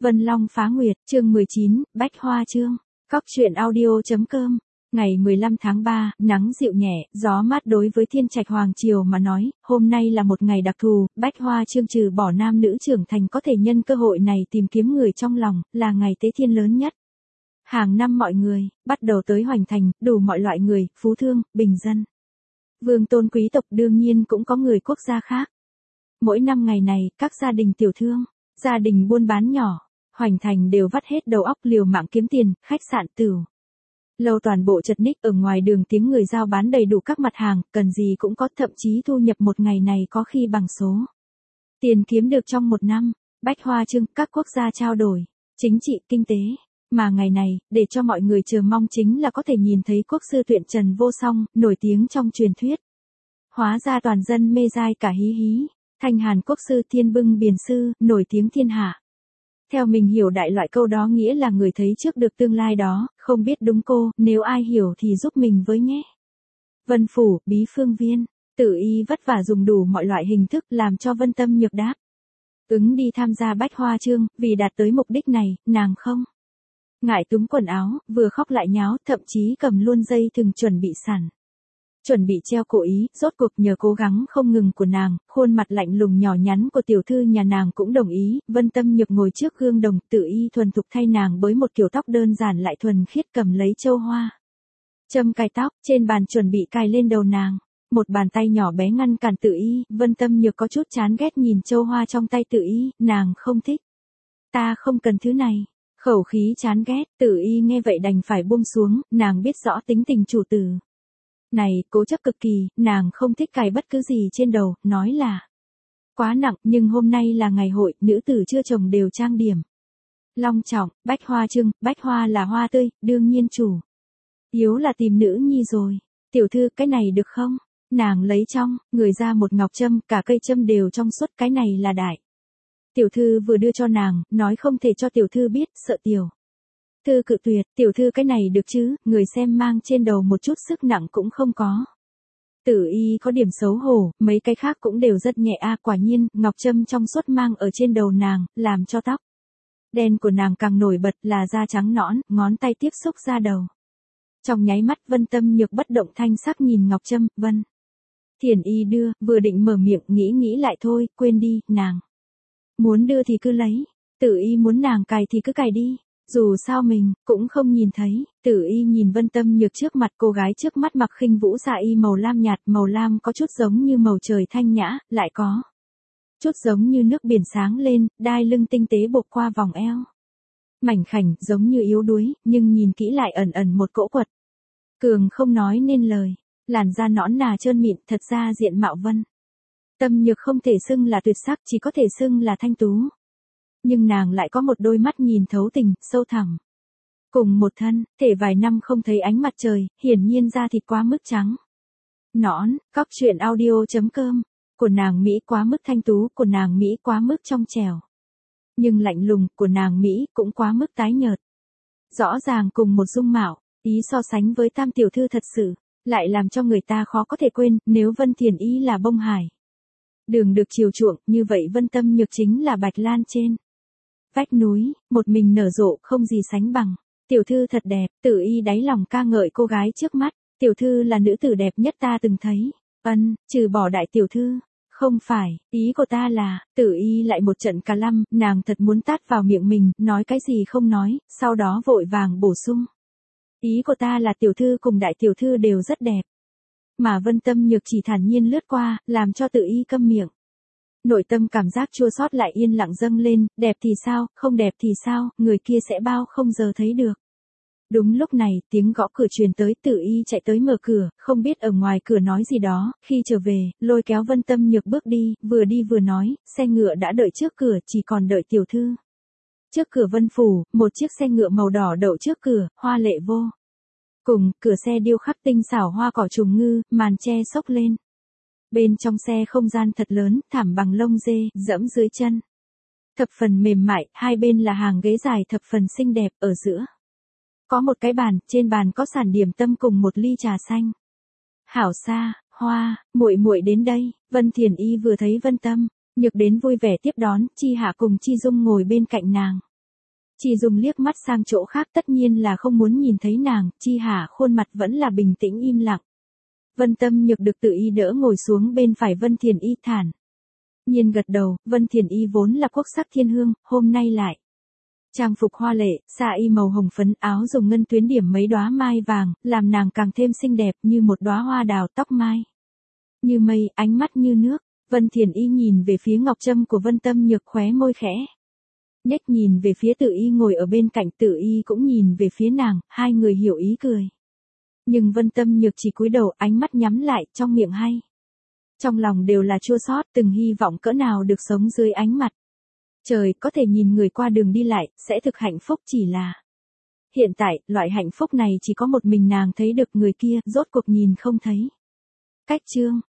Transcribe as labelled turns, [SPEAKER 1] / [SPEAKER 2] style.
[SPEAKER 1] Vân Long Phá Nguyệt, chương 19, Bách Hoa chương. Cóc truyện audio.com. Ngày 15 tháng 3, nắng dịu nhẹ, gió mát đối với Thiên Trạch Hoàng Triều mà nói, hôm nay là một ngày đặc thù, Bách Hoa chương trừ bỏ nam nữ trưởng thành có thể nhân cơ hội này tìm kiếm người trong lòng, là ngày tế thiên lớn nhất. Hàng năm mọi người, bắt đầu tới Hoành Thành, đủ mọi loại người, phú thương, bình dân. Vương tôn quý tộc đương nhiên cũng có người quốc gia khác. Mỗi năm ngày này, các gia đình tiểu thương, gia đình buôn bán nhỏ, Hoành Thành đều vắt hết đầu óc liều mạng kiếm tiền, khách sạn tửu lâu toàn bộ chật ních, ở ngoài đường tiếng người giao bán đầy đủ các mặt hàng, cần gì cũng có, thậm chí thu nhập một ngày này có khi bằng số tiền kiếm được trong một năm. Bách Hoa chương, các quốc gia trao đổi chính trị, kinh tế. Mà ngày này, để cho mọi người chờ mong chính là có thể nhìn thấy quốc sư tuyển Trần Vô Song, nổi tiếng trong truyền thuyết. Hóa ra toàn dân mê dai cả hí hí. Thanh Hàn quốc sư Thiên Bưng Biền sư, nổi tiếng thiên hạ. Theo mình hiểu đại loại câu đó nghĩa là người thấy trước được tương lai đó, không biết đúng cô, nếu ai hiểu thì giúp mình với nhé. Vân Phủ, Bí Phương Viên, Tử Y vất vả dùng đủ mọi loại hình thức làm cho Vân Tâm Nhược đáp ứng đi tham gia Bách Hoa chương, vì đạt tới mục đích này, nàng không ngại túm quần áo, vừa khóc lại nháo, thậm chí cầm luôn dây thừng chuẩn bị chuẩn bị treo cổ Ý, rốt cuộc nhờ cố gắng không ngừng của nàng, khuôn mặt lạnh lùng nhỏ nhắn của tiểu thư nhà nàng cũng đồng ý. Vân Tâm Nhược ngồi trước gương đồng, Tử Y thuần thục thay nàng bới một kiểu tóc đơn giản lại thuần khiết, cầm lấy châu hoa châm cài tóc, trên bàn chuẩn bị cài lên đầu nàng. Một bàn tay nhỏ bé ngăn cản Tử Y, Vân Tâm Nhược có chút chán ghét nhìn châu hoa trong tay Tử Y, nàng không thích. Ta không cần thứ này. Khẩu khí chán ghét, Tử Y nghe vậy đành phải buông xuống, nàng biết rõ tính tình chủ tử này, cố chấp cực kỳ, nàng không thích cài bất cứ gì trên đầu, nói là quá nặng, nhưng hôm nay là ngày hội, nữ tử chưa chồng đều trang điểm long trọng. Bách Hoa chương, bách hoa là hoa tươi, đương nhiên chủ yếu là tìm nữ nhi rồi. Tiểu thư, cái này được không? Nàng lấy trong người ra một ngọc châm, cả cây châm đều trong suốt, cái này là đại tiểu thư vừa đưa cho nàng, nói không thể cho tiểu thư biết, sợ tiểu thư cự tuyệt. Tiểu thư, cái này được chứ? Người xem mang trên đầu một chút sức nặng cũng không có. Tử Y có điểm xấu hổ, mấy cái khác cũng đều rất nhẹ quả nhiên, ngọc châm trong suốt mang ở trên đầu nàng, làm cho tóc đen của nàng càng nổi bật, là da trắng nõn, ngón tay tiếp xúc da đầu. Trong nháy mắt Vân Tâm Nhược bất động thanh sắc nhìn ngọc châm, Vân Thiển Y đưa, vừa định mở miệng, nghĩ lại thôi, quên đi, nàng muốn đưa thì cứ lấy, Tử Y muốn nàng cài thì cứ cài đi. Dù sao mình cũng không nhìn thấy. Tử Y nhìn Vân Tâm Nhược trước mặt, cô gái trước mắt mặc khinh vũ dạ y màu lam nhạt, màu lam có chút giống như màu trời thanh nhã, lại có chút giống như nước biển sáng lên, đai lưng tinh tế buộc qua vòng eo mảnh khảnh, giống như yếu đuối, nhưng nhìn kỹ lại ẩn ẩn một cỗ quật cường không nói nên lời. Làn da nõn nà trơn mịn, thật ra diện mạo Vân Tâm Nhược không thể xưng là tuyệt sắc, chỉ có thể xưng là thanh tú. Nhưng nàng lại có một đôi mắt nhìn thấu tình, sâu thẳm. Cùng một thân, thể vài năm không thấy ánh mặt trời, hiển nhiên da thịt quá mức trắng nõn. Cóc truyện audio.com. Của nàng Mỹ quá mức thanh tú, của nàng Mỹ quá mức trong trẻo. Nhưng lạnh lùng, của nàng Mỹ cũng quá mức tái nhợt. Rõ ràng cùng một dung mạo, ý so sánh với Tam tiểu thư thật sự lại làm cho người ta khó có thể quên. Nếu Vân Thiển Y là bông hải đường được chiều chuộng, như vậy Vân Tâm Nhược chính là bạch lan trên vách núi, một mình nở rộ, không gì sánh bằng. Tiểu thư thật đẹp. Tử Y đáy lòng ca ngợi cô gái trước mắt. Tiểu thư là nữ tử đẹp nhất ta từng thấy. Trừ bỏ đại tiểu thư. Không phải, ý của ta là, Tử Y lại một trận cà lăm, nàng thật muốn tát vào miệng mình, nói cái gì không nói, sau đó vội vàng bổ sung. Ý của ta là tiểu thư cùng đại tiểu thư đều rất đẹp. Mà Vân Tâm Nhược chỉ thản nhiên lướt qua, làm cho Tử Y câm miệng. Nội tâm cảm giác chua xót lại yên lặng dâng lên, đẹp thì sao, không đẹp thì sao, người kia sẽ bao không giờ thấy được. Đúng lúc này, tiếng gõ cửa truyền tới, Tử Y chạy tới mở cửa, không biết ở ngoài cửa nói gì đó, khi trở về, lôi kéo Vân Tâm Nhược bước đi vừa nói, xe ngựa đã đợi trước cửa, chỉ còn đợi tiểu thư. Trước cửa Vân Phủ, một chiếc xe ngựa màu đỏ đậu trước cửa, hoa lệ vô cùng, cửa xe điêu khắc tinh xảo hoa cỏ trùng ngư, màn che xốc lên. Bên trong xe không gian thật lớn, thảm bằng lông dê, dẫm dưới chân. Thập phần mềm mại, hai bên là hàng ghế dài thập phần xinh đẹp, ở giữa có một cái bàn, trên bàn có sàn điểm tâm cùng một ly trà xanh. Hảo xa, Hoa, muội muội đến đây. Vân Thiển Y vừa thấy Vân Tâm Nhược đến vui vẻ tiếp đón, Chi Hạ cùng Chi Dung ngồi bên cạnh nàng. Chỉ dùng liếc mắt sang chỗ khác tất nhiên là không muốn nhìn thấy nàng, Chi Hà khuôn mặt vẫn là bình tĩnh im lặng. Vân Tâm Nhược được Tự Y đỡ ngồi xuống bên phải Vân Thiền Y thản nhiên gật đầu, Vân Thiền Y vốn là quốc sắc thiên hương, hôm nay lại trang phục hoa lệ, sa y màu hồng phấn, áo dùng ngân tuyến điểm mấy đóa mai vàng, làm nàng càng thêm xinh đẹp như một đóa hoa đào, tóc mai như mây, ánh mắt như nước. Vân Thiền Y nhìn về phía ngọc trâm của Vân Tâm Nhược, khóe môi khẽ nhếch, nhìn về phía Tự Y ngồi ở bên cạnh, Tự Y cũng nhìn về phía nàng, hai người hiểu ý cười. Nhưng Vân Tâm Nhược chỉ cúi đầu, ánh mắt nhắm lại, trong miệng hay trong lòng đều là chua xót, từng hy vọng cỡ nào được sống dưới ánh mặt trời, có thể nhìn người qua đường đi lại, sẽ thực hạnh phúc, chỉ là hiện tại, loại hạnh phúc này chỉ có một mình nàng thấy được, người kia, rốt cuộc nhìn không thấy. Cách chương